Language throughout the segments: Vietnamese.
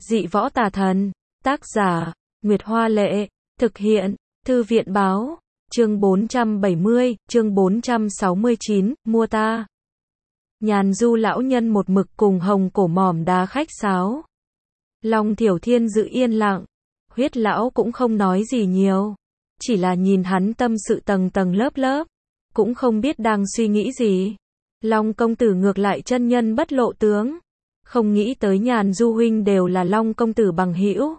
Dị võ tà thần. Tác giả, Nguyệt Hoa Lệ. Thực hiện, Thư viện Báo. Chương 470, chương 469, mua ta. Nhàn Du lão nhân một mực cùng Hồng Cổ mỏm đá khách sáo. Long Thiểu Thiên giữ yên lặng. Huyết lão cũng không nói gì nhiều. Chỉ là nhìn hắn tâm sự tầng tầng lớp lớp. Cũng không biết đang suy nghĩ gì. Long công tử ngược lại chân nhân bất lộ tướng. Không nghĩ tới Nhàn Du huynh đều là Long công tử bằng hữu.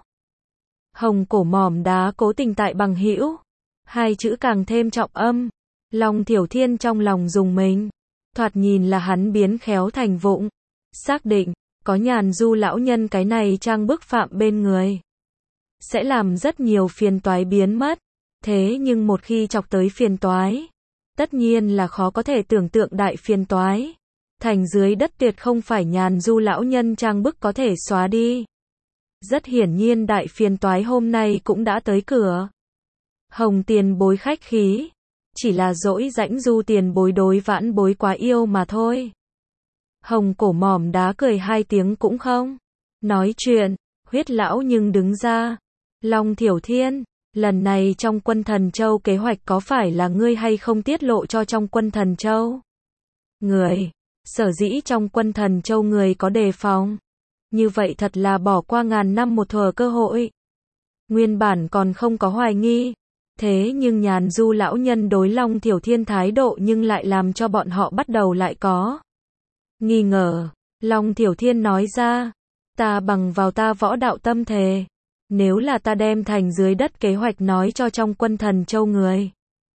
Hồng Cổ mỏm đá cố tình tại bằng hữu. Hai chữ càng thêm trọng âm. Long Thiểu Thiên trong lòng dùng mình. Thoạt nhìn là hắn biến khéo thành vụng. Xác định, có Nhàn Du lão nhân cái này trang bức phạm bên người. Sẽ làm rất nhiều phiền toái biến mất. Thế nhưng một khi chọc tới phiền toái, tất nhiên là khó có thể tưởng tượng đại phiền toái. Thành dưới đất tuyệt không phải Nhàn Du lão nhân trang bức có thể xóa đi. Rất hiển nhiên đại phiền toái hôm nay cũng đã tới cửa. Hồng tiền bối khách khí. Chỉ là dỗi rãnh Du tiền bối đối vãn bối quá yêu mà thôi. Hồng Cổ mỏm đá cười hai tiếng cũng không nói chuyện. Huyết lão nhưng đứng ra. Long Thiểu Thiên, lần này trong Quân Thần Châu kế hoạch có phải là ngươi hay không tiết lộ cho trong Quân Thần Châu? Người, sở dĩ trong Quân Thần Châu người có đề phòng. Như vậy thật là bỏ qua ngàn năm một thuở cơ hội. Nguyên bản còn không có hoài nghi. Thế nhưng Nhàn Du lão nhân đối Long Thiểu Thiên thái độ nhưng lại làm cho bọn họ bắt đầu lại có nghi ngờ. Long Thiểu Thiên nói ra, ta bằng vào ta võ đạo tâm thề. Nếu là ta đem thành dưới đất kế hoạch nói cho trong Quân Thần Châu người.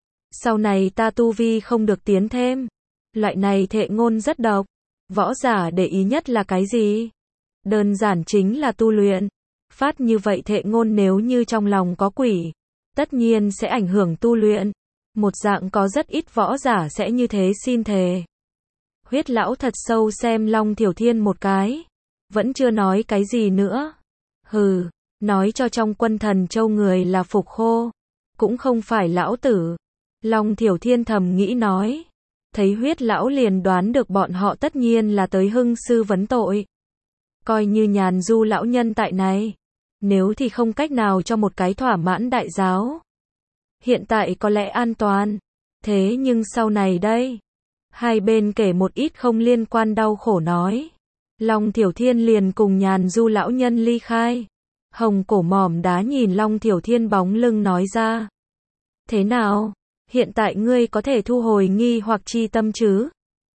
Sau này ta tu vi không được tiến thêm. Loại này thệ ngôn rất độc. Võ giả để ý nhất là cái gì? Đơn giản chính là tu luyện. Phát như vậy thệ ngôn nếu như trong lòng có quỷ, tất nhiên sẽ ảnh hưởng tu luyện. Một dạng có rất ít võ giả sẽ như thế xin thề. Huyết lão thật sâu xem Long Thiểu Thiên một cái. Vẫn chưa nói cái gì nữa. Hừ, nói cho trong Quân Thần Châu người là Phục Khô. Cũng không phải lão tử. Long Thiểu Thiên thầm nghĩ nói. Thấy huyết lão liền đoán được bọn họ tất nhiên là tới hưng sư vấn tội. Coi như Nhàn Du lão nhân tại này. Nếu thì không cách nào cho một cái thỏa mãn đại giáo. Hiện tại có lẽ an toàn. Thế nhưng sau này đây. Hai bên kể một ít không liên quan đau khổ nói. Long Thiểu Thiên liền cùng Nhàn Du lão nhân ly khai. Hồng Cổ mỏm đá nhìn Long Thiểu Thiên bóng lưng nói ra. Thế nào? Hiện tại ngươi có thể thu hồi nghi hoặc chi tâm chứ?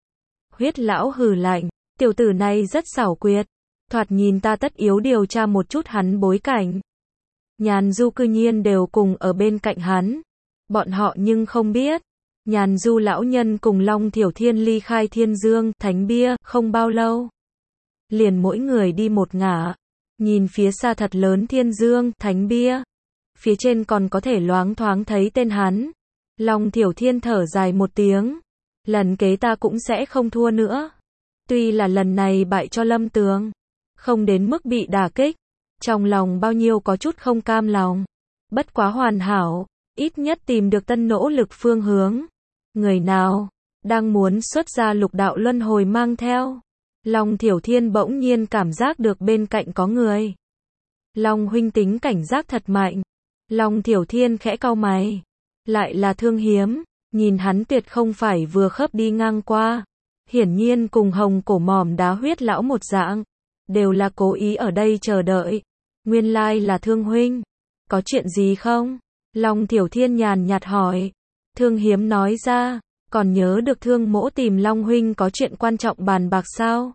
Huyết lão hừ lạnh. Tiểu tử này rất xảo quyệt. Thoạt nhìn ta tất yếu điều tra một chút hắn bối cảnh. Nhàn Du cư nhiên đều cùng ở bên cạnh hắn. Bọn họ nhưng không biết. Nhàn Du lão nhân cùng Long Thiểu Thiên ly khai Thiên Dương, Thánh Bia, không bao lâu. Liền mỗi người đi một ngả. Nhìn phía xa thật lớn Thiên Dương, Thánh Bia. Phía trên còn có thể loáng thoáng thấy tên hắn. Long Thiểu Thiên thở dài một tiếng. Lần kế ta cũng sẽ không thua nữa. Tuy là lần này bại cho Lâm Tường. Không đến mức bị đả kích. Trong lòng bao nhiêu có chút không cam lòng. Bất quá hoàn hảo. Ít nhất tìm được tân nỗ lực phương hướng. Người nào đang muốn xuất ra lục đạo luân hồi mang theo. Long Thiểu Thiên bỗng nhiên cảm giác được bên cạnh có người. Long huynh tính cảnh giác thật mạnh. Long Thiểu Thiên khẽ cau mày. Lại là Thương Hiếm. Nhìn hắn tuyệt không phải vừa khớp đi ngang qua. Hiển nhiên cùng Hồng Cổ mỏm đá huyết lão một dạng. Đều là cố ý ở đây chờ đợi. Nguyên lai là Thương huynh. Có chuyện gì không? Long Thiểu Thiên nhàn nhạt hỏi. Thương Hiếm nói ra. Còn nhớ được Thương mỗ tìm Long huynh có chuyện quan trọng bàn bạc sao?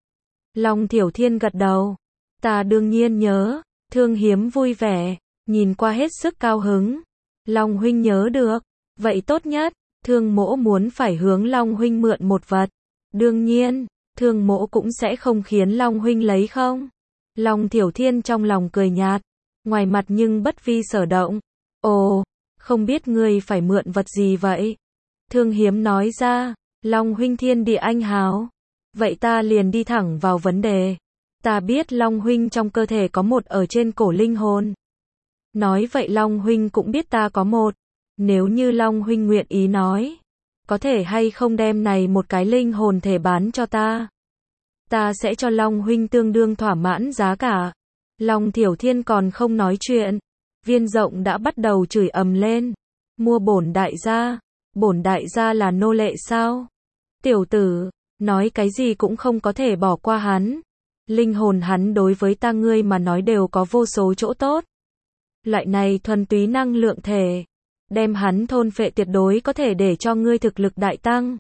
Long Thiểu Thiên gật đầu. Ta đương nhiên nhớ. Thương Hiếm vui vẻ. Nhìn qua hết sức cao hứng. Long huynh nhớ được. Vậy tốt nhất. Thương mỗ muốn phải hướng Long huynh mượn một vật. Đương nhiên. Thương mỗ cũng sẽ không khiến Long huynh lấy không. Long Thiểu Thiên trong lòng cười nhạt. Ngoài mặt nhưng bất vi sở động. Ồ, không biết ngươi phải mượn vật gì vậy? Thương Hiếm nói ra. Long huynh thiên địa anh hào. Vậy ta liền đi thẳng vào vấn đề. Ta biết Long huynh trong cơ thể có một ở trên cổ linh hồn. Nói vậy Long huynh cũng biết ta có một. Nếu như Long huynh nguyện ý nói. Có thể hay không đem này một cái linh hồn thể bán cho ta. Ta sẽ cho Long huynh tương đương thỏa mãn giá cả. Long Thiểu Thiên còn không nói chuyện, Viên Rộng đã bắt đầu chửi ầm lên. Mua bổn đại gia là nô lệ sao? Tiểu tử, nói cái gì cũng không có thể bỏ qua hắn. Linh hồn hắn đối với ta ngươi mà nói đều có vô số chỗ tốt. Loại này thuần túy năng lượng thể, đem hắn thôn phệ tuyệt đối có thể để cho ngươi thực lực đại tăng.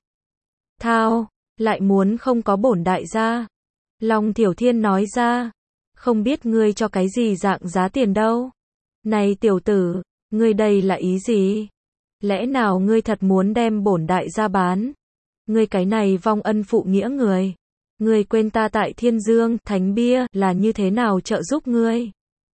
Thao, lại muốn không có bổn đại gia. Long Thiểu Thiên nói ra, không biết ngươi cho cái gì dạng giá tiền đâu. Này tiểu tử, ngươi đây là ý gì? Lẽ nào ngươi thật muốn đem bổn đại gia bán? Ngươi cái này vong ân phụ nghĩa người. Ngươi quên ta tại Thiên Dương, Thánh Bia, là như thế nào trợ giúp ngươi?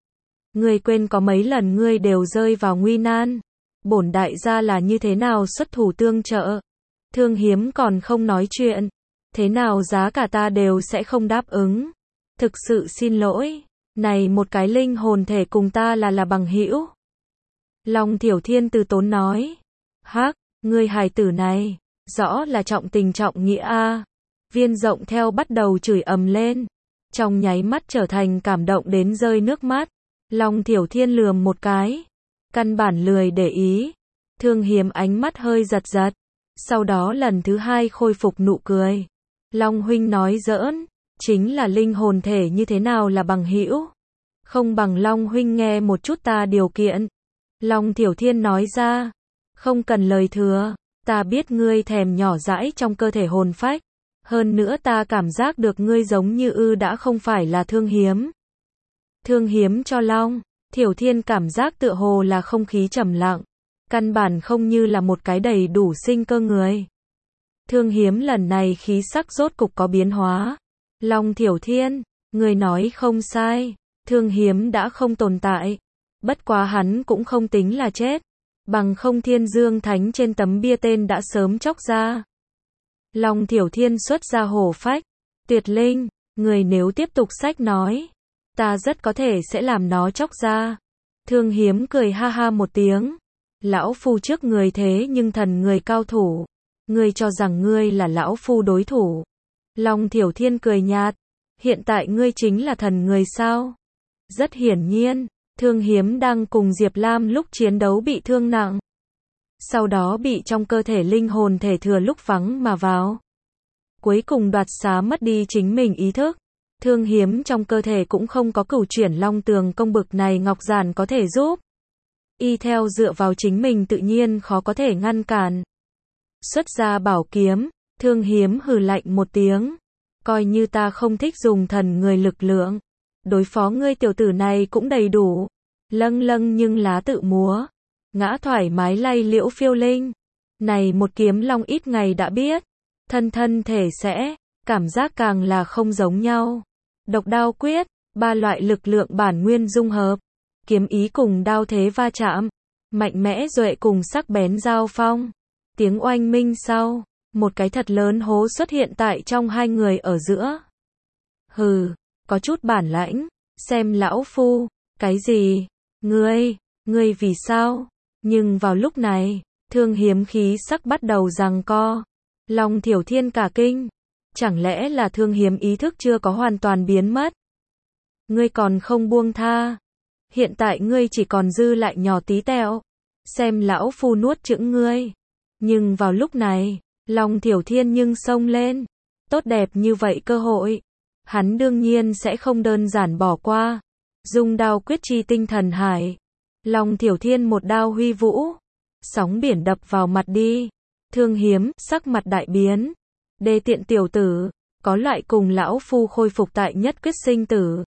Ngươi quên có mấy lần ngươi đều rơi vào nguy nan. Bổn đại gia là như thế nào xuất thủ tương trợ? Thương Hiếm còn không nói chuyện. Thế nào giá cả ta đều sẽ không đáp ứng. Thực sự xin lỗi. Này một cái linh hồn thể cùng ta là bằng hữu. Long Thiểu Thiên từ tốn nói. Hắc, ngươi hài tử này, rõ là trọng tình trọng nghĩa a. Viên Rộng theo bắt đầu chửi ầm lên. Trong nháy mắt trở thành cảm động đến rơi nước mắt. Long Thiểu Thiên lườm một cái. Căn bản lười để ý. Thương Hiếm ánh mắt hơi giật giật. Sau đó lần thứ hai khôi phục nụ cười. Long huynh nói giỡn. Chính là linh hồn thể như thế nào là bằng hữu? Không bằng Long huynh nghe một chút ta điều kiện. Long Thiểu Thiên nói ra. Không cần lời thừa. Ta biết ngươi thèm nhỏ dãi trong cơ thể hồn phách. Hơn nữa ta cảm giác được ngươi giống như đã không phải là Thương Hiếm. Thương Hiếm cho Long Thiểu Thiên cảm giác tựa hồ là không khí trầm lặng. Căn bản không như là một cái đầy đủ sinh cơ người. Thương Hiếm lần này khí sắc rốt cục có biến hóa. Long Thiểu Thiên, người nói không sai. Thương Hiếm đã không tồn tại. Bất quá hắn cũng không tính là chết. Bằng không Thiên Dương Thánh trên tấm bia tên đã sớm chóc ra. Long Thiểu Thiên xuất ra hổ phách. Tuyệt linh, người nếu tiếp tục sách nói. Ta rất có thể sẽ làm nó chóc ra. Thương Hiếm cười ha ha một tiếng. Lão phu trước người thế nhưng thần người cao thủ. Ngươi cho rằng ngươi là lão phu đối thủ. Long Thiểu Thiên cười nhạt. Hiện tại ngươi chính là thần người sao? Rất hiển nhiên, Thương Hiếm đang cùng Diệp Lam lúc chiến đấu bị thương nặng. Sau đó bị trong cơ thể linh hồn thể thừa lúc vắng mà vào. Cuối cùng đoạt xá mất đi chính mình ý thức. Thương Hiếm trong cơ thể cũng không có cửu chuyển long tường công bực này ngọc giản có thể giúp. Y theo dựa vào chính mình tự nhiên khó có thể ngăn cản. Xuất ra bảo kiếm, Thương Hiếm hừ lạnh một tiếng. Coi như ta không thích dùng thần người lực lượng. Đối phó ngươi tiểu tử này cũng đầy đủ. Lâng lâng nhưng lá tự múa. Ngã thoải mái lay liễu phiêu linh. Này một kiếm long ít ngày đã biết. Thân thể sẽ, cảm giác càng là không giống nhau. Độc đao quyết, ba loại lực lượng bản nguyên dung hợp. Kiếm ý cùng đao thế va chạm. Mạnh mẽ duệ cùng sắc bén giao phong. Tiếng oanh minh sau. Một cái thật lớn hố xuất hiện tại trong hai người ở giữa. Hừ, có chút bản lãnh. Xem lão phu. Cái gì? Ngươi vì sao? Nhưng vào lúc này, Thương Hiếm khí sắc bắt đầu giằng co. Long Thiểu Thiên cả kinh. Chẳng lẽ là Thương Hiếm ý thức chưa có hoàn toàn biến mất? Ngươi còn không buông tha. Hiện tại ngươi chỉ còn dư lại nhỏ tí tẹo. Xem lão phu nuốt chửng ngươi. Nhưng vào lúc này, Long Thiểu Thiên nhưng xông lên. Tốt đẹp như vậy cơ hội. Hắn đương nhiên sẽ không đơn giản bỏ qua. Dung đao quyết chi tinh thần hải. Long Thiểu Thiên một đao huy vũ. Sóng biển đập vào mặt đi. Thương Hiếm, sắc mặt đại biến. Đê tiện tiểu tử. Có loại cùng lão phu khôi phục tại nhất quyết sinh tử.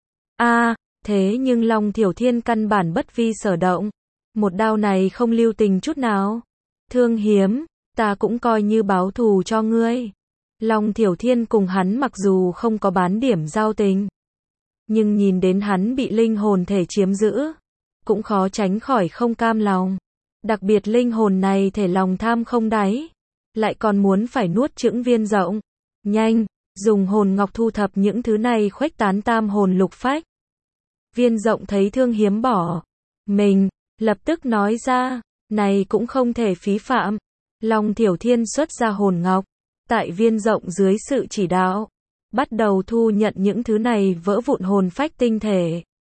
Thế nhưng Long Thiểu Thiên căn bản bất vi sở động. Một đao này không lưu tình chút nào. Thương Hiếm, ta cũng coi như báo thù cho ngươi. Long Thiểu Thiên cùng hắn mặc dù không có bán điểm giao tình. Nhưng nhìn đến hắn bị linh hồn thể chiếm giữ. Cũng khó tránh khỏi không cam lòng. Đặc biệt linh hồn này thể lòng tham không đáy. Lại còn muốn phải nuốt chửng Viên Rộng. Nhanh, dùng hồn ngọc thu thập những thứ này khuếch tán tam hồn lục phách. Viên Rộng thấy Thương Hiếm bỏ mình, lập tức nói ra, này cũng không thể phí phạm. Long Thiểu Thiên xuất ra hồn ngọc, tại Viên Rộng dưới sự chỉ đạo, bắt đầu thu nhận những thứ này vỡ vụn hồn phách tinh thể.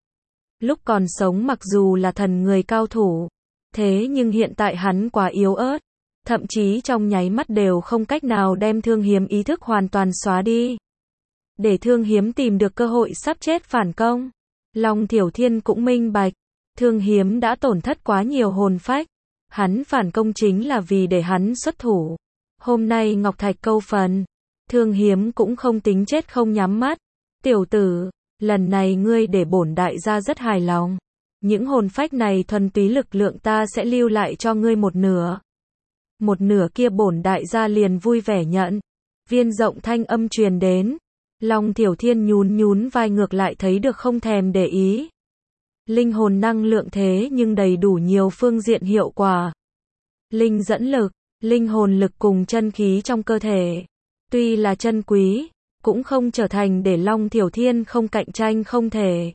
Lúc còn sống mặc dù là thần người cao thủ, thế nhưng hiện tại hắn quá yếu ớt, thậm chí trong nháy mắt đều không cách nào đem Thương Hiếm ý thức hoàn toàn xóa đi. Để Thương Hiếm tìm được cơ hội sắp chết phản công. Long Thiểu Thiên cũng minh bạch, Thương Hiếm đã tổn thất quá nhiều hồn phách, hắn phản công chính là vì để hắn xuất thủ. Hôm nay Ngọc Thạch câu phần, Thương Hiếm cũng không tính chết không nhắm mắt. Tiểu tử, lần này ngươi để bổn đại gia rất hài lòng. Những hồn phách này thuần túy lực lượng ta sẽ lưu lại cho ngươi một nửa. Một nửa kia bổn đại gia liền vui vẻ nhận. Viên Rộng thanh âm truyền đến. Long Thiểu Thiên nhún nhún vai ngược lại thấy được không thèm để ý. Linh hồn năng lượng thế nhưng đầy đủ nhiều phương diện hiệu quả. Linh dẫn lực, linh hồn lực cùng chân khí trong cơ thể. Tuy là chân quý, cũng không trở thành để Long Thiểu Thiên không cạnh tranh không thể.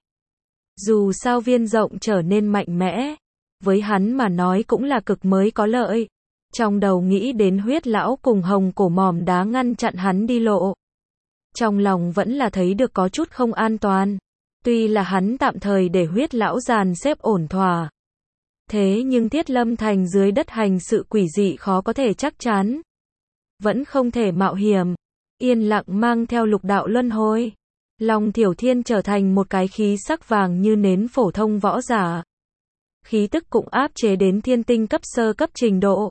Dù sao Viên Rộng trở nên mạnh mẽ, với hắn mà nói cũng là cực mới có lợi. Trong đầu nghĩ đến Huyết Lão cùng Hồng Cổ Mỏm Đá ngăn chặn hắn đi lộ. Trong lòng vẫn là thấy được có chút không an toàn. Tuy là hắn tạm thời để Huyết Lão dàn xếp ổn thỏa. Thế nhưng Thiết Lâm Thành dưới đất hành sự quỷ dị khó có thể chắc chắn. Vẫn không thể mạo hiểm. Yên lặng mang theo lục đạo luân hồi. Long Thiểu Thiên trở thành một cái khí sắc vàng như nến phổ thông võ giả. Khí tức cũng áp chế đến thiên tinh cấp sơ cấp trình độ.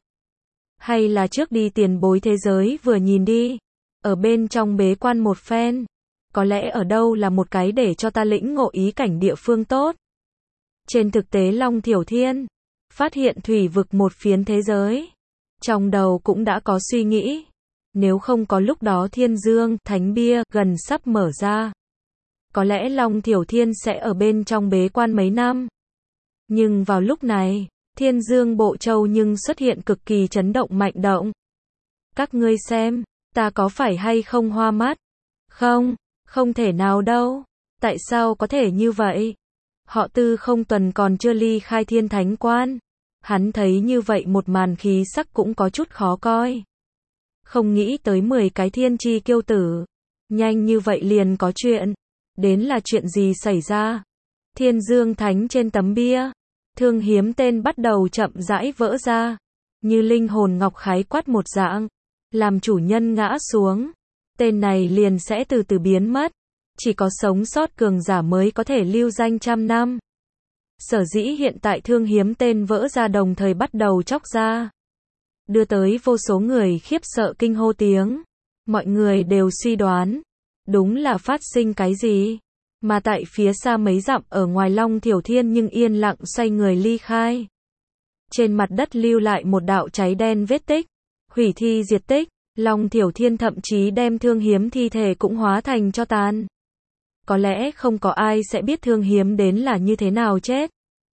Hay là trước đi tiền bối thế giới vừa nhìn đi. Ở bên trong bế quan một phen. Có lẽ ở đâu là một cái để cho ta lĩnh ngộ ý cảnh địa phương tốt. Trên thực tế Long Thiểu Thiên phát hiện thủy vực một phiến thế giới. Trong đầu cũng đã có suy nghĩ. Nếu không có lúc đó Thiên Dương, Thánh Bia gần sắp mở ra. Có lẽ Long Thiểu Thiên sẽ ở bên trong bế quan mấy năm. Nhưng vào lúc này, Thiên Dương Bộ Châu nhưng xuất hiện cực kỳ chấn động mạnh động. Các ngươi xem, ta có phải hay không hoa mắt? Không, không thể nào đâu. Tại sao có thể như vậy? Họ Tư Không Tuần còn chưa ly khai Thiên Thánh Quan. Hắn thấy như vậy một màn khí sắc cũng có chút khó coi. Không nghĩ tới 10 cái thiên chi kiêu tử. Nhanh như vậy liền có chuyện. Đến là chuyện gì xảy ra? Thiên Dương Thánh trên tấm bia. Thương Hiếm tên bắt đầu chậm rãi vỡ ra. Như linh hồn ngọc khái quát một dạng. Làm chủ nhân ngã xuống. Tên này liền sẽ từ từ biến mất. Chỉ có sống sót cường giả mới có thể lưu danh trăm năm. Sở dĩ hiện tại Thương Hiếm tên vỡ ra đồng thời bắt đầu chóc ra. Đưa tới vô số người khiếp sợ kinh hô tiếng. Mọi người đều suy đoán. Đúng là phát sinh cái gì? Mà tại phía xa mấy dặm ở ngoài Long Thiểu Thiên nhưng yên lặng xoay người ly khai. Trên mặt đất lưu lại một đạo cháy đen vết tích. Hủy thi diệt tích. Long Thiểu Thiên thậm chí đem Thương Hiếm thi thể cũng hóa thành tro tàn. Có lẽ không có ai sẽ biết Thương Hiếm đến là như thế nào chết.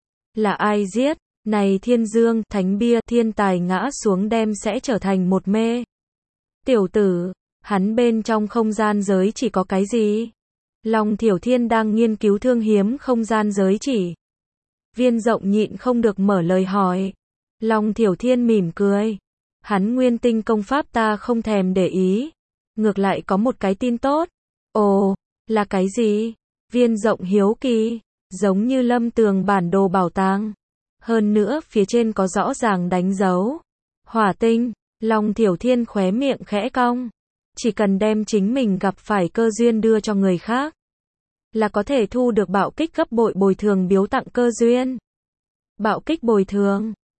Là ai giết? Này Thiên Dương, Thánh Bia, thiên tài ngã xuống đem sẽ trở thành một mê. Tiểu tử, hắn bên trong không gian giới chỉ có cái gì? Long Thiểu Thiên đang nghiên cứu Thương Hiếm không gian giới chỉ. Viên Rộng nhịn không được mở lời hỏi. Long Thiểu Thiên mỉm cười. Hắn nguyên tinh công pháp ta không thèm để ý. Ngược lại có một cái tin tốt. Ồ, là cái gì? Viên Rộng hiếu kỳ. Giống như Lâm Tường bản đồ bảo tàng. Hơn nữa phía trên có rõ ràng đánh dấu. Hỏa tinh. Long Thiểu Thiên khóe miệng khẽ cong. Chỉ cần đem chính mình gặp phải cơ duyên đưa cho người khác. Là có thể thu được bạo kích gấp bội bồi thường biếu tặng cơ duyên. Bạo kích bồi thường.